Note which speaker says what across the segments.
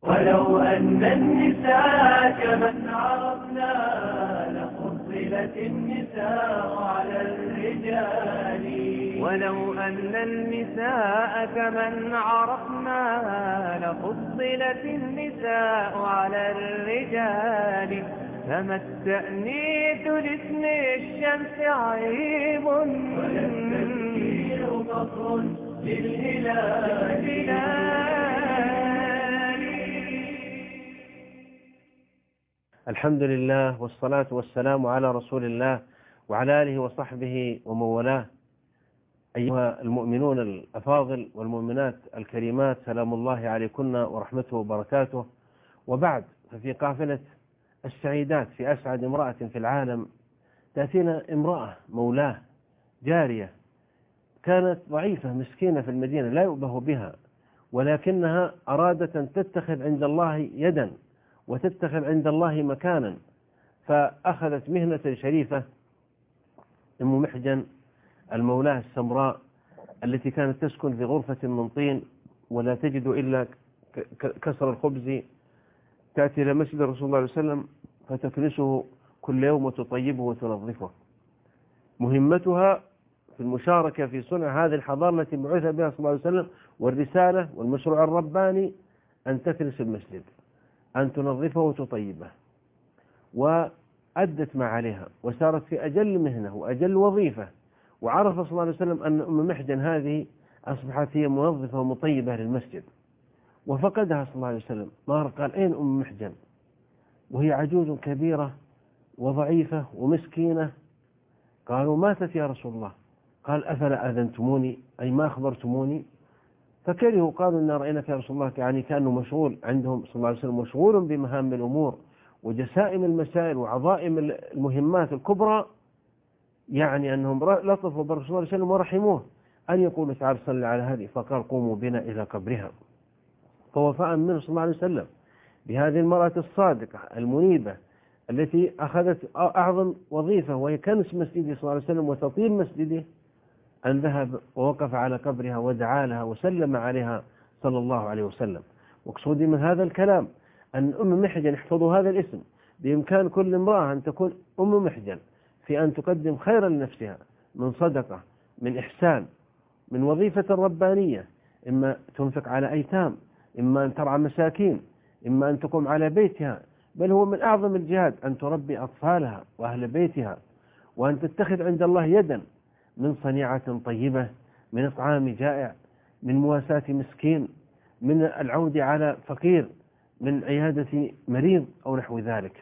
Speaker 1: ولو أن النساء كمن عرفنا لفضلت النساء على الرجال.
Speaker 2: ولو أن النساء كمن عرفنا لفضلت النساء على الرجال. فما التأنيث لاسم الشمس عيب
Speaker 1: ولا التذكير فخر للهلال.
Speaker 3: الحمد لله والصلاة والسلام على رسول الله وعلى آله وصحبه ومن والاه. أيها المؤمنون الأفاضل والمؤمنات الكريمات، سلام الله عليكن ورحمته وبركاته. وبعد، ففي قافلة السعيدات في أسعد امرأة في العالم تأتينا امرأة مولاة جارية كانت ضعيفة مسكينة في المدينة لا يؤبه بها، ولكنها أرادت أن تتخذ عند الله يدا وتتخذ عند الله مكانا، فأخذت مهنة شريفة. أم محجن المولاة السمراء التي كانت تسكن في غرفة من طين ولا تجد إلا كسر الخبز، تأتي إلى مسجد رسول الله صلى الله عليه وسلم فتكنسه كل يوم وتطيبه وتنظفه. مهمتها في المشاركة في صنع هذه الحضارة التي بعث بها صلى الله عليه وسلم، والرسالة والمشروع الرباني أن تكنس المسجد، أن تنظفه وتطيبه، وأدت ما عليها وسارت في أجل مهنة وأجل وظيفة. وعرف صلى الله عليه وسلم أن أم محجن هذه أصبحت هي منظفة ومطيبة للمسجد، وفقدها صلى الله عليه وسلم. مار قال: أين أم محجن؟ وهي عجوز كبيرة وضعيفة ومسكينة. قالوا: ماتت يا رسول الله. قال: أفلا أذنتموني؟ أي ما أخبرتموني؟ فكرهوا، قالوا: إن رأيناك يا رسول الله، يعني كأنه مشغول عندهم صلى الله عليه وسلم، مشغول بمهام الأمور وجسائم المسائل وعظائم المهمات الكبرى، يعني أنهم لطفوا برسول الله صلى الله عليه وسلم ورحموه أن يقولوا: تعال صلي على هذه. فقال: قوموا بنا إلى قبرها. فوفاء منه صلى الله عليه وسلم بهذه المرأة الصادقة المنيبة التي أخذت أعظم وظيفة وهي كنس مسجده صلى الله عليه وسلم وتطيب مسجده، أن ذهب ووقف على قبرها ودعا لها وسلم عليها صلى الله عليه وسلم. وقصودي من هذا الكلام أن أم محجن، احفظوا هذا الاسم، بإمكان كل امرأة أن تكون أم محجن في أن تقدم خيرا لنفسها من صدقة، من إحسان، من وظيفة ربانية، إما تنفق على أيتام، إما أن ترعى مساكين، إما أن تقوم على بيتها. بل هو من أعظم الجهاد أن تربي أطفالها وأهل بيتها، وأن تتخذ عند الله يدا من صنيعة طيبة، من إطعام جائع، من مواساة مسكين، من العود على فقير، من عيادة مريض أو نحو ذلك.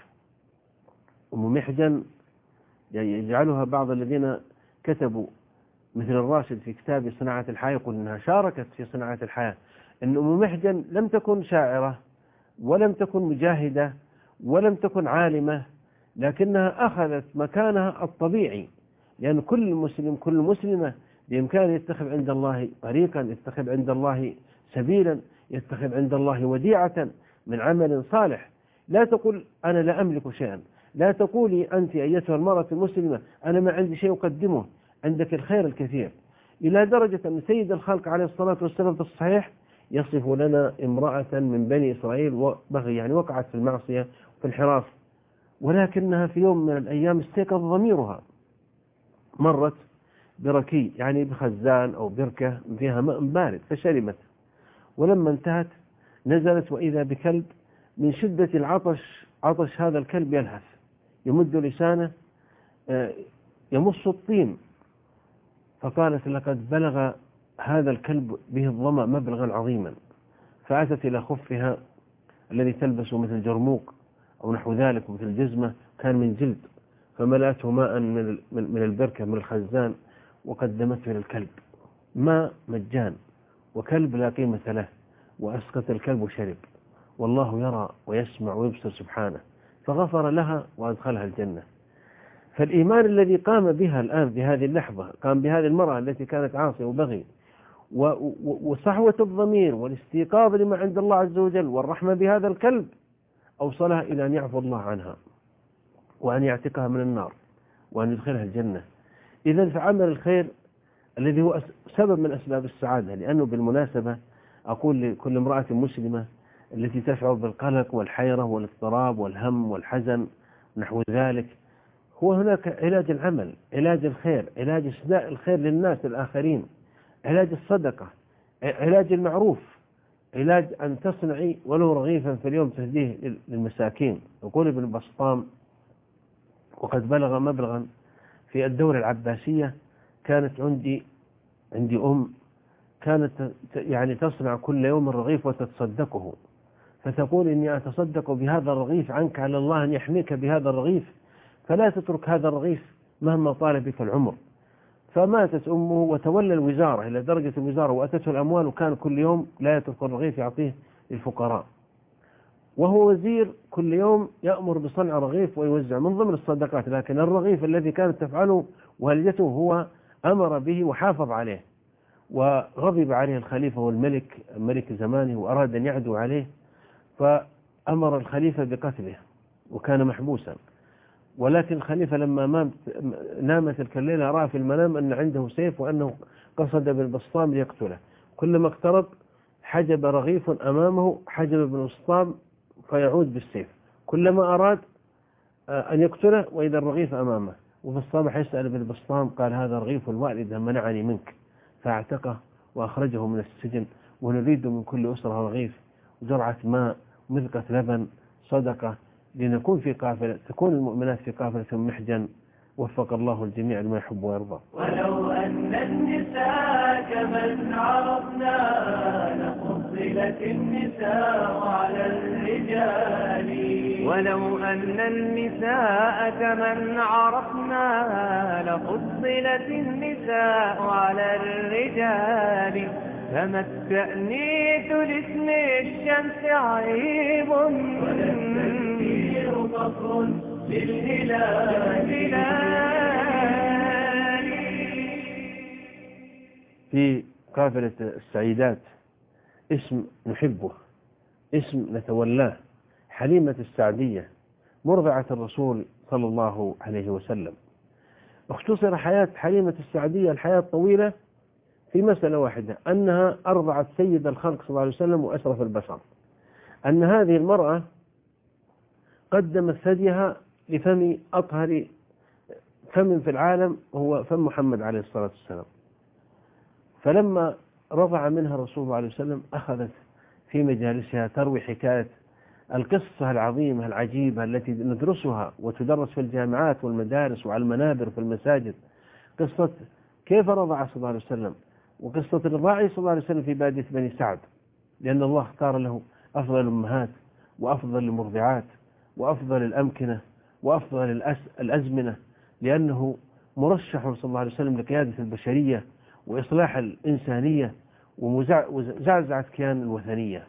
Speaker 3: أم محجن يجعلها بعض الذين كتبوا مثل الراشد في كتاب صناعة الحياة يقول إنها شاركت في صناعة الحياة. أن أم محجن لم تكن شاعرة ولم تكن مجاهدة ولم تكن عالمة، لكنها أخذت مكانها الطبيعي، لأن كل مسلم كل مسلمة بإمكانه يتخذ عند الله طريقا، يتخذ عند الله سبيلا، يتخذ عند الله وديعة من عمل صالح. لا تقول أنا لا أملك شيئا، لا تقولي أنت أيتها المرأة المسلمة أنا ما عندي شيء أقدمه، عندك الخير الكثير. إلى درجة أن سيد الخلق عليه الصلاة والسلام في الصحيح يصف لنا امرأة من بني إسرائيل وبغي، يعني وقعت في المعصية وفي الانحراف، ولكنها في يوم من الأيام استيقظ ضميرها، مرت بركي يعني بخزان أو بركة فيها ماء بارد فشربت، ولما انتهت نزلت وإذا بكلب من شدة العطش، عطش هذا الكلب يلهث يمد لسانه يمص الطين، فقالت: لقد بلغ هذا الكلب به الظمأ مبلغا عظيما. فأتت إلى خفها الذي تلبسه مثل جرموق أو نحو ذلك مثل جزمة كان من جلد، فملأته ماء من البركة من الخزان وقدمته للكلب، ماء مجان وكلب لا قيمة له، وأسقط الكلب وشرب، والله يرى ويسمع ويبصر سبحانه، فغفر لها وأدخلها الجنة. فالإيمان الذي قام بها الآن في هذه اللحظة، قام بهذه المرأة التي كانت عاصية وبغي، وصحوة الضمير والاستيقاظ لما عند الله عز وجل والرحمة بهذا الكلب، أوصلها إلى أن يعفو الله عنها وأن يعتقها من النار وأن يدخلها الجنة. إذن فعمل الخير الذي هو سبب من أسباب السعادة. لأنه بالمناسبة أقول لكل امرأة مسلمة التي تشعر بالقلق والحيرة والاضطراب والهم والحزن نحو ذلك. هو هناك علاج العمل، علاج الخير، علاج إسداء الخير للناس الآخرين، علاج الصدقة، علاج المعروف، علاج أن تصنعي ولو رغيفا في اليوم تهديه للمساكين. يقول ابن بسطام: وقد بلغ مبلغا في الدولة العباسية، كانت عندي كانت يعني تصنع كل يوم رغيف وتتصدقه، فتقول: إني أتصدق بهذا الرغيف عنك على الله أن يحميك بهذا الرغيف، فلا تترك هذا الرغيف مهما طال بك العمر. فماتت أمه وتولى الوزارة إلى درجة الوزارة، وأتته الأموال، وكان كل يوم لا يترك الرغيف يعطيه للفقراء، وهو وزير كل يوم يأمر بصنع رغيف ويوزع من ضمن الصدقات. لكن الرغيف الذي كانت تفعله والدته هو أمر به وحافظ عليه، وغضب عليه الخليفة والملك ملك زمانه وأراد أن يعدو عليه، فأمر الخليفة بقتله وكان محبوسا. ولكن الخليفة لما نام تلك الليلة رأى في المنام أن عنده سيف وأنه قصد بالبسطام ليقتله. كلما اقترب حجب رغيف أمامه، حجب ابن بسطام فيعود بالسيف، كلما أراد أن يقتله وإذا الرغيف أمامه. وفي الصباح يسأل ابن بسطام قال: هذا رغيف الوالد منعني منك، فاعتقه وأخرجه من السجن، ونريد من كل أسرة رغيف وجرعة ماء ومذقة لبن صدقة، لنكون في قافلة، تكون المؤمنات في قافلة محجن. وفق الله الجميع لما يحب ويرضى.
Speaker 1: ولو أن النساء كمن عرفنا لفضلت النساء على الرجال.
Speaker 2: ولو أن النساء كمن عرفنا لفضلت النساء على الرجال. فما التأنيث لاسم الشمس عيب،
Speaker 1: ولا التذكير فخر للهلال.
Speaker 3: في قافلة السعيدات اسم نحبه، اسم نتولاه، حليمة السعدية مرضعة الرسول صلى الله عليه وسلم. اختصر حياة حليمة السعدية الحياة الطويلة في مسألة واحدة، أنها أرضعت سيد الخلق صلى الله عليه وسلم وأشرف البشر. أن هذه المرأة قدمت ثديها لفم أطهر فم في العالم، هو فم محمد عليه الصلاة والسلام. فلما رضع منها الرسول صلى الله عليه وسلم أخذت في مجالسها تروي حكاية القصة العظيمة العجيبة التي ندرسها وتدرس في الجامعات والمدارس وعلى المنابر في المساجد، قصة كيف رضع صلى الله عليه وسلم، وقصة رضاعه صلى الله عليه وسلم في بادية بني سعد، لأن الله اختار له أفضل الأمهات وأفضل المرضعات وأفضل الأمكنة وأفضل الأزمنة، لأنه مرشح صلى الله عليه وسلم لقيادة البشرية وإصلاح الإنسانية وزعزعة كيان الوثنية.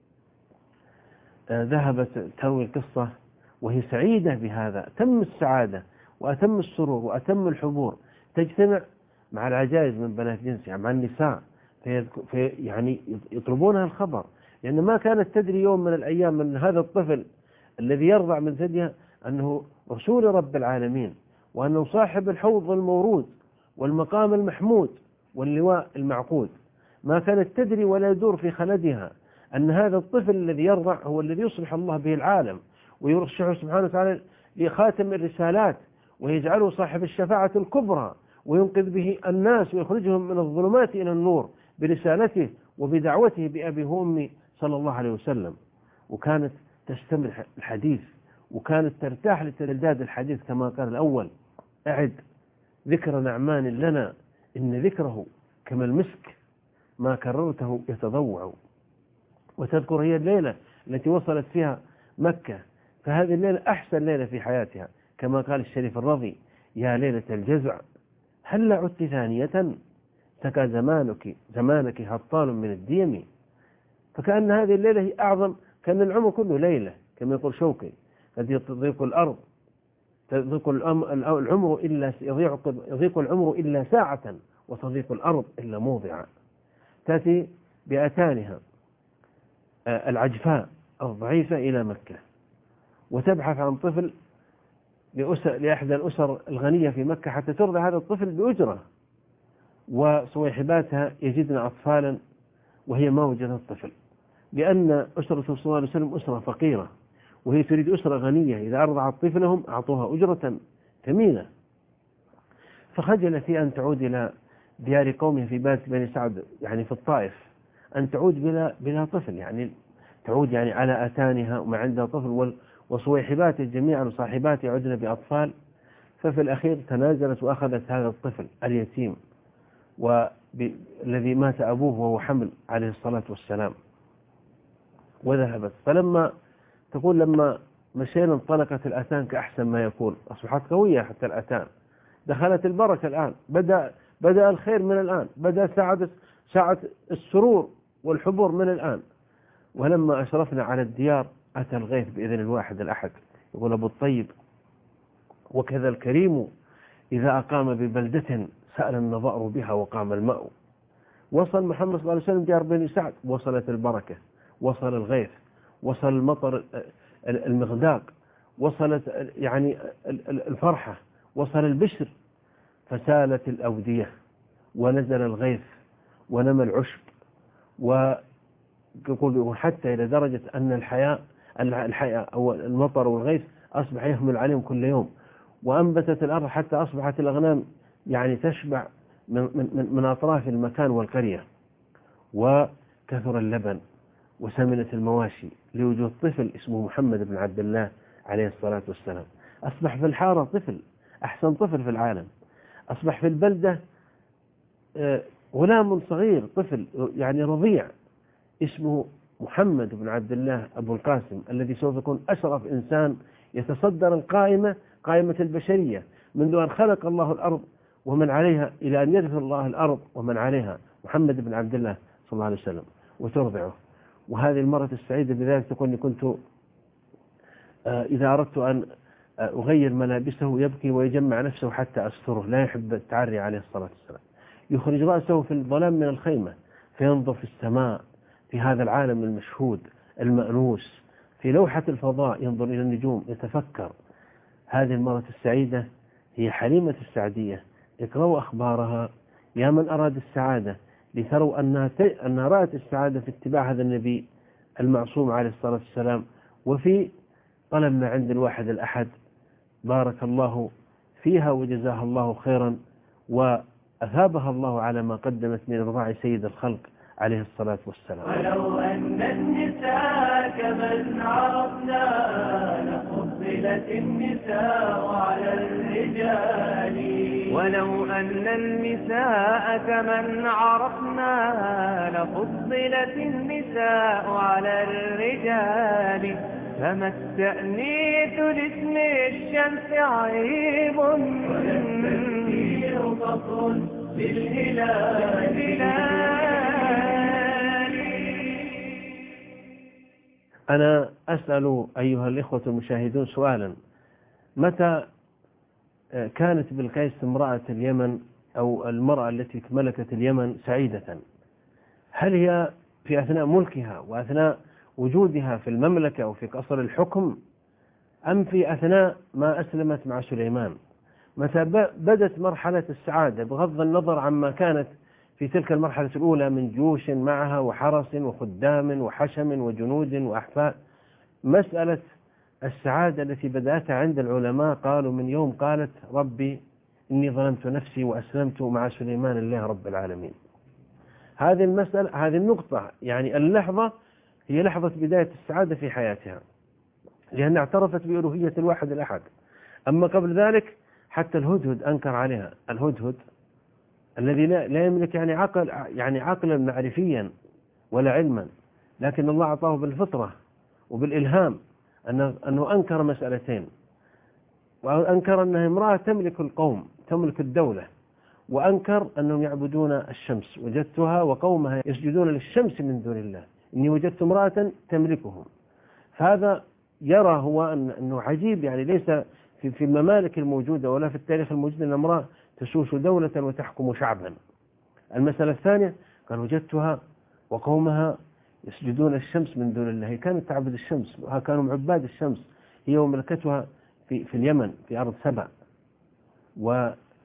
Speaker 3: ذهبت تروي القصة وهي سعيدة بهذا، أتم السعادة وأتم السرور وأتم الحبور، تجتمع مع العجائز من بنات جنسها مع النساء يعني يطلبونها الخبر، لأن ما كانت تدري يوم من الأيام أن هذا الطفل الذي يرضع من ثديها أنه رسول رب العالمين، وأنه صاحب الحوض المورود والمقام المحمود واللواء المعقود. ما كانت تدري ولا يدور في خلدها أن هذا الطفل الذي يرضع هو الذي يصلح الله به العالم، ويرشحه سبحانه وتعالى لخاتم الرسالات، ويجعله صاحب الشفاعة الكبرى، وينقذ به الناس ويخرجهم من الظلمات إلى النور برسالته وبدعوته بأبي وأمي صلى الله عليه وسلم. وكانت تستمع الحديث، وكانت ترتاح لترداد الحديث كما قال الأول: أعد ذكر نعمان لنا إن ذكره كما المسك ما كررته يتضوع. وتذكر هي الليلة التي وصلت فيها مكة، فهذه الليلة أحسن ليلة في حياتها، كما قال الشريف الرضي: يا ليلة الجزع هل عدت ثانية تكى زمانك هطال من الديم. فكأن هذه الليلة هي أعظم، كأن العمر كله ليلة، كما يقول شوقي: قد يضيق الأرض يضيق العمر إلا ساعة، وتضيق الأرض إلا موضعا. تأتي بأتانها العجفاء الضعيفة إلى مكة، وتبحث عن طفل لأحدى الأسر الغنية في مكة حتى ترضع هذا الطفل بأجرة، وصويحباتها يجدن أطفالا وهي ما وجدت الطفل، لأن أسرة صلى الله عليه وسلم أسرة فقيرة، وهي تريد أسرة غنية، إذا أرضعت طفلهم أعطوها أجرة ثمينة، فخجلت هي أن تعود إلى ديار قومها في بلد بني سعد يعني في الطائف، أن تعود بلا طفل، يعني تعود يعني على أتانها وما عندها طفل، وصويحباتها جميعا وصاحباتها يعودن بأطفال. ففي الأخير تنازلت وأخذت هذا الطفل اليتيم والذي مات أبوه وهو حمل عليه الصلاة والسلام وذهبت. فلما مشينا انطلقت الأتان كأحسن ما يكون، أصبحت قوية حتى الأتان، دخلت البركة الآن، بدأ الخير من الآن، بدأ ساعة السرور والحبور من الآن. ولما أشرفنا على الديار أتى الغيث بإذن الواحد الأحد. يقول أبو الطيب: وكذا الكريم إذا أقام ببلدة سأل النظائر بها وقام الماء. وصل محمد صلى الله عليه وسلم ديار بني سعد، وصلت البركة، وصل الغيث، وصل المطر المغداق، وصلت يعني الفرحة، وصل البشر، فسالت الأودية ونزل الغيث ونمى العشب، ويقول حتى إلى درجة أن الحياة أو المطر والغيث أصبح يحمل عليهم كل يوم، وأنبتت الأرض حتى أصبحت الأغنام يعني تشبع من أطراف المكان والقرية، وكثر اللبن وسمنت المواشي لوجود طفل اسمه محمد بن عبد الله عليه الصلاة والسلام. أصبح في الحارة طفل، أحسن طفل في العالم. أصبح في البلدة غلام صغير، طفل يعني رضيع، اسمه محمد بن عبد الله أبو القاسم، الذي سوف يكون أشرف إنسان يتصدر قائمة البشرية منذ أن خلق الله الأرض ومن عليها إلى أن يرث الله الأرض ومن عليها، محمد بن عبد الله صلى الله عليه وسلم، وترضعه. وهذه المرة السعيدة بذلك تقول: كنت إذا أردت أن أغير ملابسه يبكي ويجمع نفسه حتى أستره، لا يحب التعري عليه الصلاة والسلام. يخرج رأسه في الظلام من الخيمة فينظر في السماء، في هذا العالم المشهود المأنوس، في لوحة الفضاء ينظر إلى النجوم يتفكر. هذه المرة السعيدة هي حليمة السعدية. اقرأوا أخبارها يا من أراد السعادة، لتروا أنها رأت السعادة في اتباع هذا النبي المعصوم عليه الصلاة والسلام، وفي طلب ما عند الواحد الأحد. بارك الله فيها وجزاها الله خيرا، وأثابها الله على ما قدمت من إرضاع سيد الخلق عليه الصلاة والسلام.
Speaker 1: ولو أن النساء كمن عرفنا لفضلت النساء على الرجال.
Speaker 2: ولو أن النساء كمن عرفنا لفضلت النساء على الرجال. فما التأنيث لاسم الشمس عيب،
Speaker 1: ولا التذكير فخر للهلال.
Speaker 3: أنا أسأل أيها الإخوة المشاهدون سؤالا: متى كانت بلقيس امرأة اليمن أو المرأة التي ملكت اليمن سعيدة؟ هل هي في أثناء ملكها وأثناء وجودها في المملكة أو في قصر الحكم، أم في أثناء ما أسلمت مع سليمان؟ متى بدت مرحلة السعادة بغض النظر عما كانت في تلك المرحلة الأولى من جيوش معها وحرس وخدام وحشم وجنود وأحفاد؟ مسألة السعادة التي بدأتها عند العلماء قالوا من يوم قالت: ربي إني ظلمت نفسي وأسلمت مع سليمان الله رب العالمين. هذه المسألة، هذه النقطة، يعني اللحظة هي لحظة بداية السعادة في حياتها، لأنها اعترفت بألوهية الواحد الأحد. أما قبل ذلك حتى الهدهد أنكر عليها، الهدهد الذي لا يملك يعني عقلا معرفيا ولا علما، لكن الله أعطاه بالفطرة وبالإلهام أنه أنكر مسألتين، وأنكر أنها امرأة تملك القوم تملك الدولة، وأنكر أنهم يعبدون الشمس. وجدتها وقومها يسجدون للشمس من دون الله، إني وجدت امرأة تملكهم. فهذا يرى هو أنه عجيب، يعني ليس في الممالك الموجودة ولا في التاريخ الموجود أن امرأة تسوس دولة وتحكم شعبا. المسألة الثانية قال: وجدتها وقومها يسجدون الشمس من دون الله، هي كانت تعبد الشمس، كانوا عباد الشمس هي وملكتها في اليمن في أرض سبع.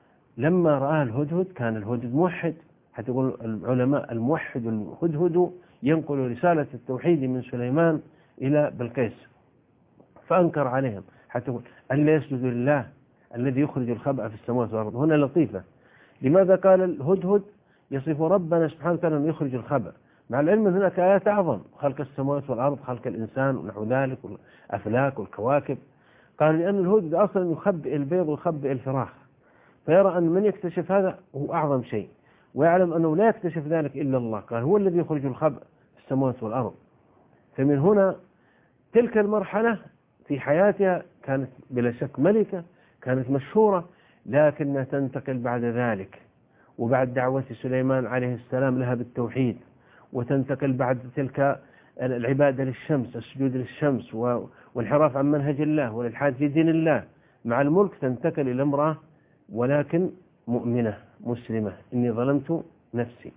Speaker 3: ولما رأى الهدهد، كان الهدهد موحد، حتى يقول العلماء: الموحد الهدهد ينقل رسالة التوحيد من سليمان إلى بلقيس، فأنكر عليهم حتى يقول ألا يسجدوا لله الذي يخرج الخبأ في السماوات والأرض. هنا لطيفة، لماذا قال الهدهد يصف ربنا سبحانه وتعالى أن يخرج الخبأ، مع العلم أن هناك آيات أعظم، خلق السماوات والأرض، خلق الإنسان ونحو ذلك، والأفلاك والكواكب. قال لأن الهدهد أصلا يخبئ البيض ويخبئ الفراخ، فيرى أن من يكتشف هذا هو أعظم شيء، ويعلم أنه لا يكتشف ذلك إلا الله، قال هو الذي يخرج الخبأ في السماوات والأرض. فمن هنا تلك المرحلة في حياتها كانت بلا شك ملكة، كانت مشهورة، لكنها تنتقل بعد ذلك وبعد دعوة سليمان عليه السلام لها بالتوحيد، وتنتقل بعد تلك العبادة للشمس، السجود للشمس والانحراف عن منهج الله والإلحاد في دين الله، مع الملك تنتقل إلى امرأة ولكن مؤمنة مسلمة، إني ظلمت نفسي.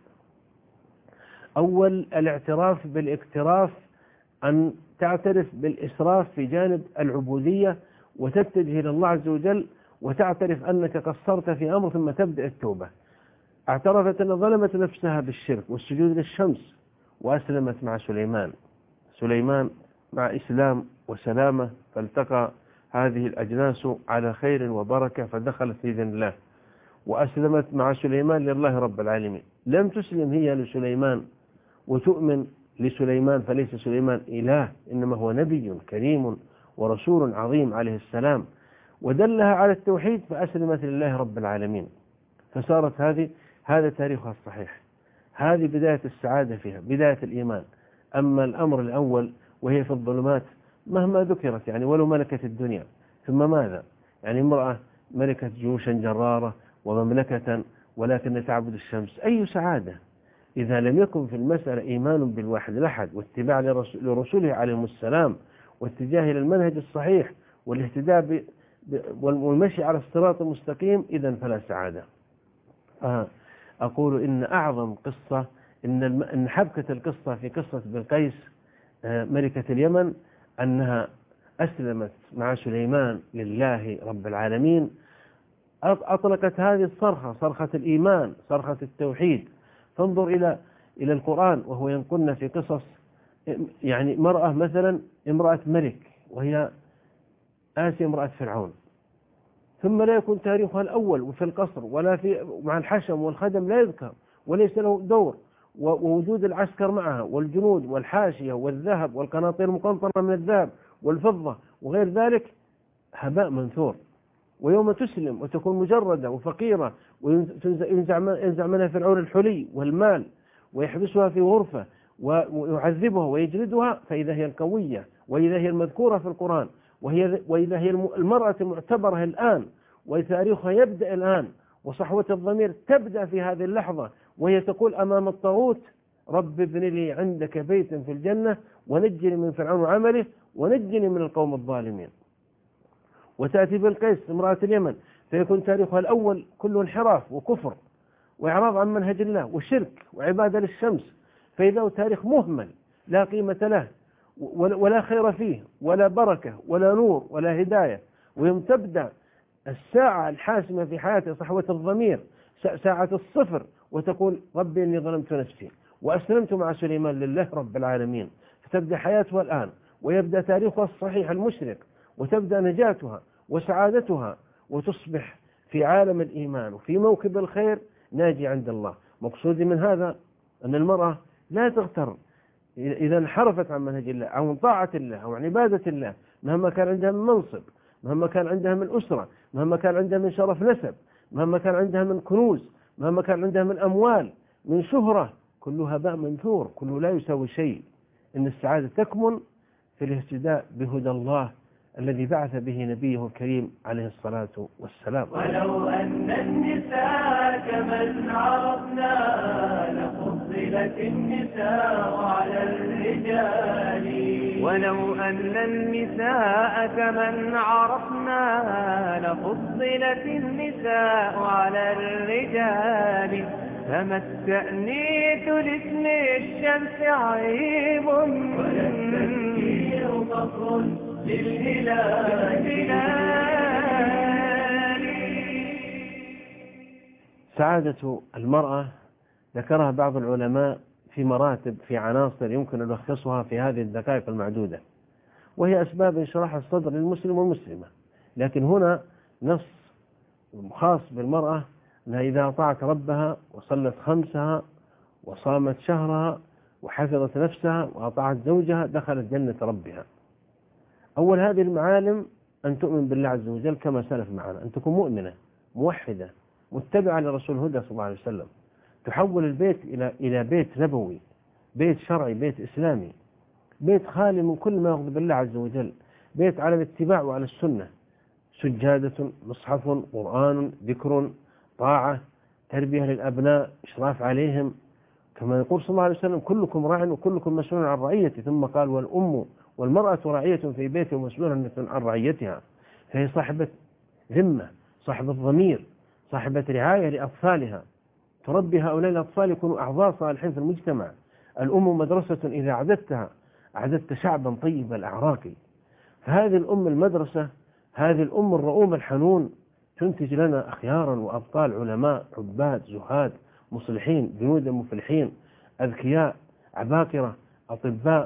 Speaker 3: أول الاعتراف بالاقتراف، أن تعترف بالإسراف في جانب العبودية وتتجه إلى الله عز وجل وتعترف أنك قصرت في أمر ثم تبدأ التوبة. اعترفت أن ظلمت نفسها بالشرك والسجود للشمس وأسلمت مع سليمان مع إسلام وسلامة، فالتقى هذه الأجناس على خير وبركة فدخلت في دين الله وأسلمت مع سليمان لله رب العالمين. لم تسلم هي لسليمان وتؤمن لسليمان، فليس سليمان إله، إنما هو نبي كريم ورسول عظيم عليه السلام، ودلها على التوحيد فأسلمت لله رب العالمين. فصارت هذا تاريخها الصحيح، هذه بداية السعادة فيها، بداية الإيمان. أما الأمر الأول وهي في الظلمات مهما ذكرت يعني ولو ملكت الدنيا، ثم ماذا؟ يعني امرأة ملكت جيوشا جرارة ومملكة ولكن تعبد الشمس، أي سعادة إذا لم يكن في المسألة إيمان بالواحد الأحد واتباع لرسوله عليهم السلام واتجاه إلى المنهج الصحيح والاهتداء والمشي على الصراط المستقيم، إذن فلا سعادة. أقول إن أعظم قصة، إن حبكة القصة في قصة بلقيس ملكة اليمن أنها أسلمت مع سليمان لله رب العالمين، أطلقت هذه الصرخة، صرخة الإيمان، صرخة التوحيد. فانظر إلى القرآن وهو ينقلنا في قصص، يعني مرأة مثلا امرأة ملك وهي آسيا امرأة فرعون، ثم لا يكون تاريخها الأول وفي القصر ولا في مع الحشم والخدم لا يذكر وليس له دور، ووجود العسكر معها والجنود والحاشية والذهب والقناطير المقنطرة من الذهب والفضة وغير ذلك هباء منثور. ويوم تسلم وتكون مجردة وفقيرة وينزع منها فرعون الحلي والمال ويحبسها في غرفة ويعذبها ويجلدها، فإذا هي القوية وإذا هي المذكورة في القرآن وإذا هي المرأة المعتبرة الآن وتاريخها يبدأ الآن وصحوة الضمير تبدأ في هذه اللحظة، وهي تقول أمام الطاغوت رب ابن لي عندك بيتا في الجنة ونجني من فرعون وعمله ونجني من القوم الظالمين. وتأتي بلقيس امرأة اليمن فيكون تاريخها الأول كله انحراف وكفر وإعراض عن منهج الله وشرك وعبادة للشمس، فإذا تاريخ مهمل لا قيمة له ولا خير فيه ولا بركة ولا نور ولا هداية. ويوم تبدأ الساعة الحاسمة في حياته صحوة الضمير، ساعة الصفر، وتقول ربي إني ظلمت نفسي وأسلمت مع سليمان لله رب العالمين، فتبدأ حياتها الآن ويبدأ تاريخها الصحيح المشرق وتبدأ نجاتها وسعادتها وتصبح في عالم الإيمان وفي موكب الخير ناجي عند الله. مقصودي من هذا أن المرأة لا تغتر إذا انحرفت عن منهج الله أو عن طاعة الله أو عن عبادة الله، مهما كان عندها من منصب، مهما كان عندها من أسرة، مهما كان عندها من شرف نسب، مهما كان عندها من كنوز، مهما كان عندها من أموال، من شهرة، كله هباء منثور، كله لا يساوي شيء. إن السعادة تكمن في الاهتداء بهدى الله الذي بعث به نبيه الكريم عليه الصلاة والسلام.
Speaker 1: ولو أن النساء كمن عرفنا لفضلت النساء على الرجال.
Speaker 2: ولو أن النساء كمن عرفنا لفضلت النساء على الرجال. فما التأنيث لاسم الشمس عيب
Speaker 1: ولا التذكير فخر للهلال.
Speaker 3: سعادة المرأة ذكرها بعض العلماء في مراتب، في عناصر يمكن أن نلخصها في هذه الدقائق المعدودة، وهي أسباب انشراح الصدر للمسلم والمسلمة. لكن هنا نص خاص بالمرأة أنها إذا أطاعت ربها وصلت خمسها وصامت شهرها وحفظت نفسها وأطاعت زوجها دخلت جنة ربها. أول هذه المعالم أن تؤمن بالله عز وجل كما سلف معنا، أن تكون مؤمنة موحدة متبعة لرسول الهدى صلى الله عليه وسلم، تحول البيت إلى بيت نبوي، بيت شرعي، بيت إسلامي، بيت خالي من كل ما يغضب الله عز وجل، بيت على الاتباع وعلى السنة، سجادة، مصحف، قرآن، ذكر، طاعة، تربية للأبناء، إشراف عليهم، كما يقول صلى الله عليه وسلم كلكم راع وكلكم مسؤول عن رعيته، ثم قال والأم والمرأة راعية في بيته ومسؤولة عن رعيتها. فهي صاحبة ذمة، صاحبة ضمير، صاحبة رعاية لأطفالها، تربي هؤلاء الأطفال يكونوا أعضاء صالحين في المجتمع. الأم مدرسة إذا أعددتها أعددت شعبا طيب الأعراق. فهذه الأم المدرسة، هذه الأم الرؤوم الحنون تنتج لنا أخيارا وأبطال علماء، عباد، زهاد، مصلحين، جنودا مفلحين، أذكياء، عباقرة، أطباء،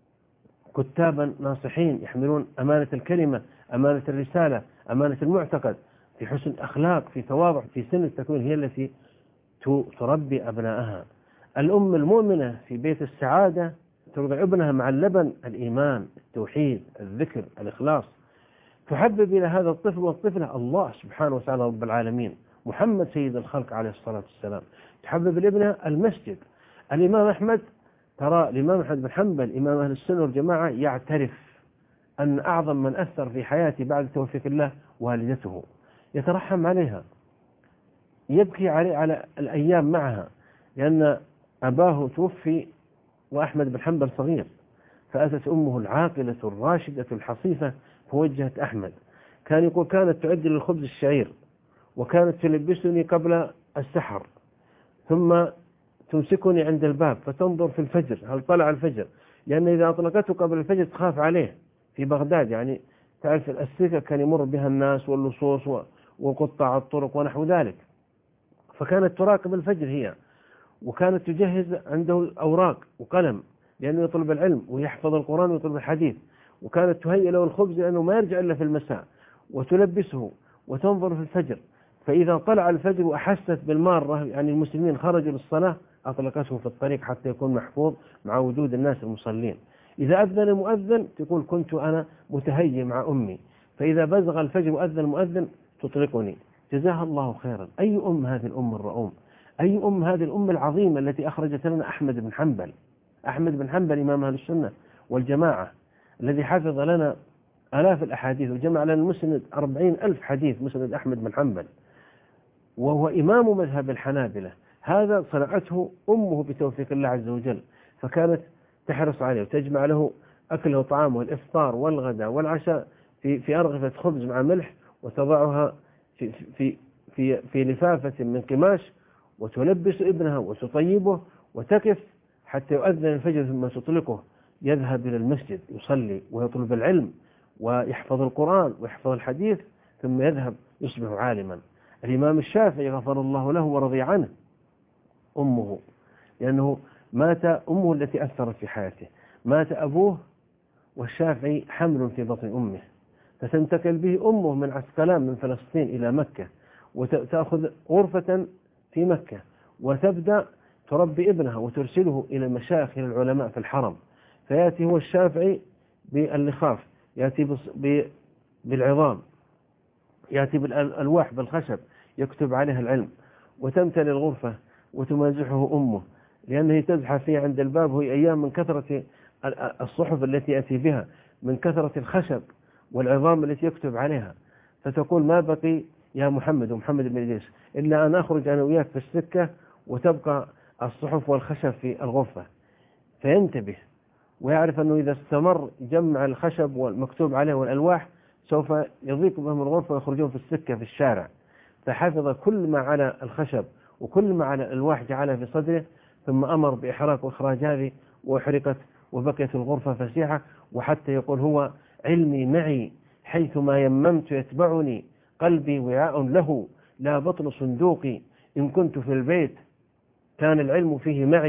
Speaker 3: كتابا ناصحين يحملون أمانة الكلمة، أمانة الرسالة، أمانة المعتقد، في حسن أخلاق، في تواضع، في سن التكوين، هي التي تربي أبنائها. الأم المؤمنة في بيت السعادة ترضع ابنها مع اللبن الإيمان، التوحيد، الذكر، الإخلاص، تحبب إلى هذا الطفل والطفلة الله سبحانه وتعالى رب العالمين، محمد سيد الخلق عليه الصلاة والسلام، تحبب لابنها المسجد. الإمام أحمد، ترى الإمام أحمد بن حنبل إمام أهل السنة والجماعة يعترف أن أعظم من أثر في حياته بعد توفيق الله والدته، يترحم عليها، يبكي على الأيام معها، لأن أباه توفي وأحمد بن حنبل صغير، فأتت أمه العاقلة الراشدة الحصيفة فوجهت أحمد. كان يقول كانت تعد للخبز الشعير، وكانت تلبسني قبل السحر، ثم تمسكني عند الباب فتنظر في الفجر هل طلع الفجر، لأن إذا أطلقته قبل الفجر تخاف عليه في بغداد، يعني تعرف السكة كان يمر بها الناس واللصوص وقطاع الطرق ونحو ذلك، فكانت تراقب الفجر هي، وكانت تجهز عنده أوراق وقلم لأنه يطلب العلم ويحفظ القرآن ويطلب الحديث، وكانت تهيئ له الخبز لأنه ما يرجع إلا في المساء، وتلبسه وتنظر في الفجر، فإذا طلع الفجر وأحست بالمارة يعني المسلمين خرجوا للصلاة أطلقته في الطريق حتى يكون محفوظ مع وجود الناس المصلين. إذا أذن المؤذن تقول كنت أنا متهيئ مع أمي، فإذا بزغ الفجر وأذن المؤذن تطلقني. جزاها الله خيرا. أي أم هذه الأم الرؤوم، أي أم هذه الأم العظيمة التي أخرجت لنا أحمد بن حنبل. أحمد بن حنبل إمام أهل السنة والجماعة الذي حفظ لنا آلاف الأحاديث وجمع لنا المسند 40,000 حديث، مسند أحمد بن حنبل، وهو إمام مذهب الحنابلة. هذا صنعته أمه بتوفيق الله عز وجل، فكانت تحرص عليه وتجمع له أكله وطعامه الإفطار والغداء والعشاء في أرغفة خبز مع ملح، وتضعها في لفافة من قماش، وتلبس ابنها وتطيبه وتكف حتى يؤذن الفجر، ثم تطلقه يذهب إلى المسجد يصلي ويطلب العلم ويحفظ القرآن ويحفظ الحديث، ثم يذهب يصبح عالما. الإمام الشافعي غفر الله له ورضي عنه أمه، لأنه مات أمه التي أثرت في حياته، مات أبوه والشافعي حمل في بطن أمه، فتنتقل به أمه من عسقلان من فلسطين إلى مكة، وتأخذ غرفة في مكة، وتبدأ تربي ابنها وترسله إلى المشايخ إلى العلماء في الحرم. فيأتي هو الشافعي باللخاف، يأتي بالعظام، يأتي بالألواح بالخشب يكتب عليها العلم، وتمتلئ الغرفة وتمازحه أمه، لأنه تزحف فيه عند الباب، وهي أيام من كثرة الصحف التي يأتي بها، من كثرة الخشب والعظام التي يكتب عليها، فتقول ما بقي يا محمد ومحمد بن إدريس إلا أن أخرج أنا وياك في السكة وتبقى الصحف والخشب في الغرفة. فينتبه ويعرف أنه إذا استمر جمع الخشب والمكتوب عليه والألواح سوف يضيق بهم الغرفة ويخرجون في السكة في الشارع. فحفظ كل ما على الخشب وكل ما على الألواح جعلها في صدره، ثم أمر بإحراق وإخراج هذه، وأحرقت وبقيت الغرفة فسيحة. وحتى يقول هو علمي معي حيثما يممت يتبعني، قلبي وعاء له لا بطن صندوقي، إن كنت في البيت كان العلم فيه معي،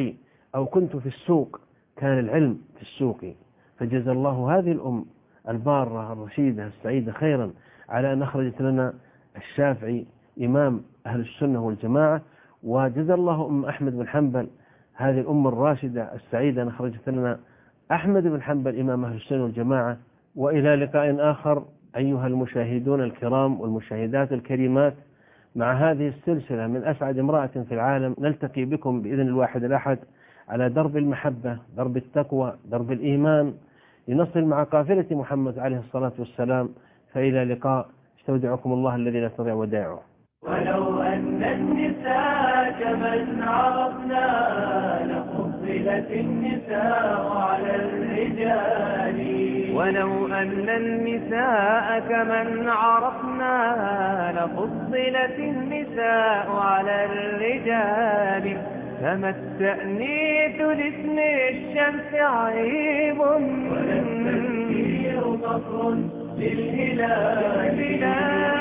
Speaker 3: أو كنت في السوق كان العلم في السوق. فجزى الله هذه الأم البارة الرشيدة السعيدة خيرا على أن أخرجت لنا الشافعي إمام أهل السنة والجماعة، وجزى الله أم أحمد بن حنبل هذه الأم الراشدة السعيدة أن أخرجت لنا أحمد بن حنبل إمام أهل السنة والجماعة. وإلى لقاء آخر أيها المشاهدون الكرام والمشاهدات الكريمات، مع هذه السلسلة من أسعد امرأة في العالم. نلتقي بكم بإذن الواحد الأحد على درب المحبة، درب التقوى، درب الإيمان، لنصل مع قافلة محمد عليه الصلاة والسلام. فإلى لقاء، استودعكم الله الذي لا تضيع ودائعه.
Speaker 1: ولو أن النساء كمن عرفنا لفضلت النساء على الرجال.
Speaker 2: ولو أن النساء كمن عرفنا لفضلت النساء على الرجال. فما التأنيث لاسم الشمس عيب
Speaker 1: ولا التذكير قصر للهلال.